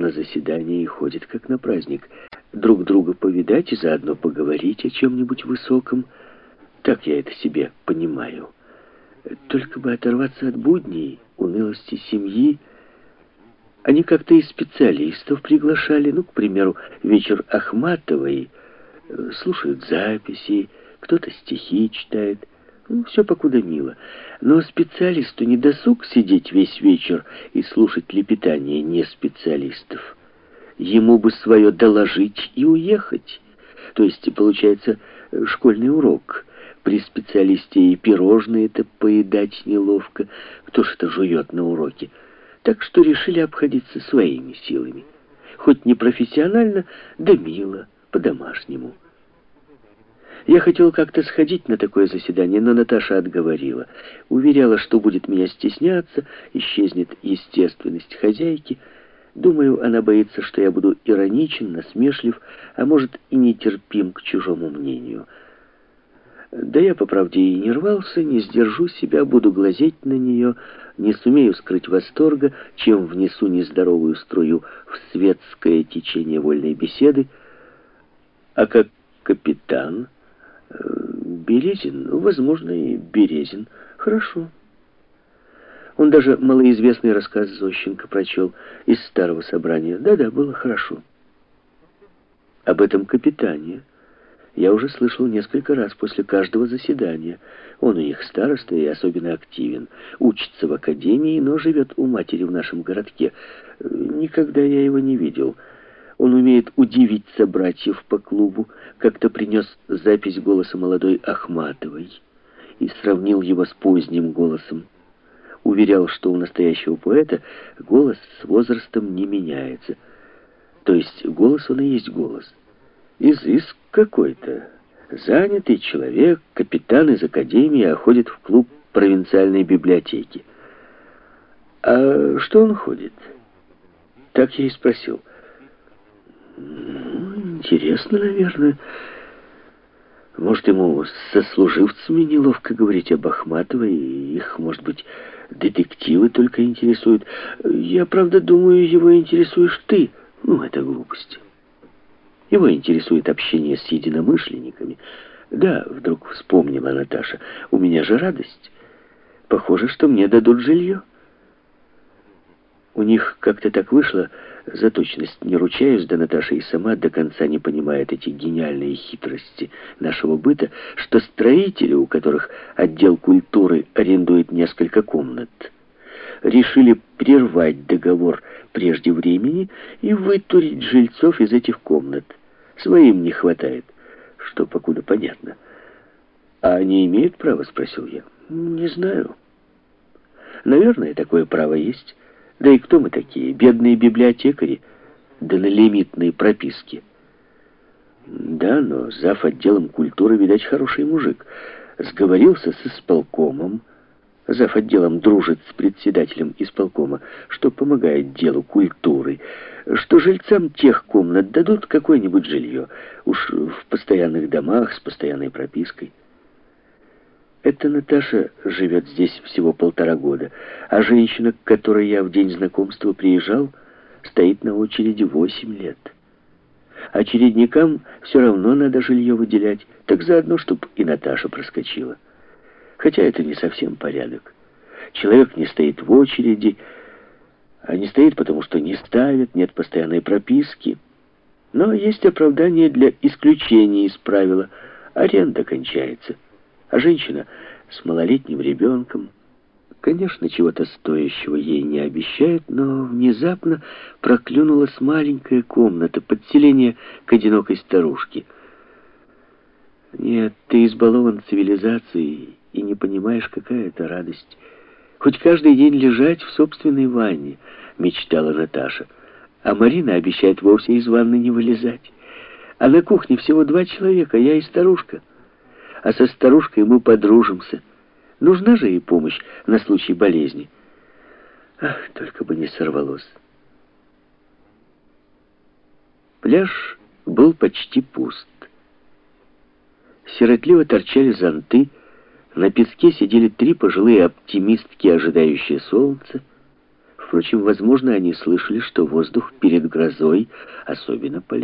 на заседание и ходят как на праздник. Друг друга повидать и заодно поговорить о чем-нибудь высоком. Так я это себе понимаю. Только бы оторваться от будней, унылости семьи. Они как-то и специалистов приглашали. Ну, к примеру, вечер Ахматовой. Слушают записи, кто-то стихи читает. Ну, все покуда мило. Но специалисту не досуг сидеть весь вечер и слушать лепетание не специалистов. Ему бы свое доложить и уехать. То есть, получается, школьный урок. При специалисте и пирожные-то поедать неловко. Кто ж это жует на уроке? Так что решили обходиться своими силами. Хоть не профессионально, да мило, по-домашнему. Я хотел как-то сходить на такое заседание, но Наташа отговорила. Уверяла, что будет меня стесняться, исчезнет естественность хозяйки. Думаю, она боится, что я буду ироничен, насмешлив, а может и нетерпим к чужому мнению. Да я, по правде, и не рвался, не сдержу себя, буду глазеть на нее, не сумею скрыть восторга, чем внесу нездоровую струю в светское течение вольной беседы. А как капитан... Березин, возможно, и Березин. Хорошо. Он даже малоизвестный рассказ Зощенко прочел из старого собрания. Да-да, было хорошо. Об этом капитане я уже слышал несколько раз после каждого заседания. Он у них староста и особенно активен. Учится в академии, но живет у матери в нашем городке. Никогда я его не видел. Он умеет удивить собратьев по клубу. Как-то принес запись голоса молодой Ахматовой и сравнил его с поздним голосом. Уверял, что у настоящего поэта голос с возрастом не меняется. То есть голос он и есть голос. Изыск какой-то. Занятый человек, капитан из академии, а ходит в клуб провинциальной библиотеки. А что он ходит? Так я и спросил. Интересно, наверное. Может, ему с сослуживцами неловко говорить об Ахматовой, и их, может быть, детективы только интересуют. Я, правда, думаю, его интересуешь ты. Ну, это глупости. Его интересует общение с единомышленниками. Да, вдруг вспомнила Наташа, у меня же радость. Похоже, что мне дадут жилье. У них как-то так вышло, за точность не ручаюсь, да Наташа и сама до конца не понимает эти гениальные хитрости нашего быта, что строители, у которых отдел культуры арендует несколько комнат, решили прервать договор прежде времени и вытурить жильцов из этих комнат. Своим не хватает, что покуда понятно. «А они имеют право?» — спросил я. «Не знаю. Наверное, такое право есть». Да и кто мы такие? Бедные библиотекари, да на лимитные прописки. Да, но зав. Отделом культуры, видать, хороший мужик. Сговорился с исполкомом. Зав. Отделом дружит с председателем исполкома, что помогает делу культуры, что жильцам тех комнат дадут какое-нибудь жилье, уж в постоянных домах с постоянной пропиской. Эта Наташа живет здесь всего 1,5 года, а женщина, к которой я в день знакомства приезжал, стоит на очереди 8 лет. Очередникам все равно надо жилье выделять, так заодно, чтоб и Наташа проскочила. Хотя это не совсем порядок. Человек не стоит в очереди, а не стоит, потому что не ставят, нет постоянной прописки. Но есть оправдание для исключения из правила. Аренда кончается. А женщина с малолетним ребенком, конечно, чего-то стоящего ей не обещает, но внезапно проклюнулась маленькая комната, подселение к одинокой старушке. Нет, ты избалован цивилизацией и не понимаешь, какая это радость. Хоть каждый день лежать в собственной ванне, мечтала Наташа. А Марина обещает вовсе из ванны не вылезать. А на кухне всего 2 человека, я и старушка. А со старушкой мы подружимся. Нужна же ей помощь на случай болезни. Ах, только бы не сорвалось. Пляж был почти пуст. Сиротливо торчали зонты, на песке сидели 3 пожилые оптимистки, ожидающие солнца. Впрочем, возможно, они слышали, что воздух перед грозой особенно полезен.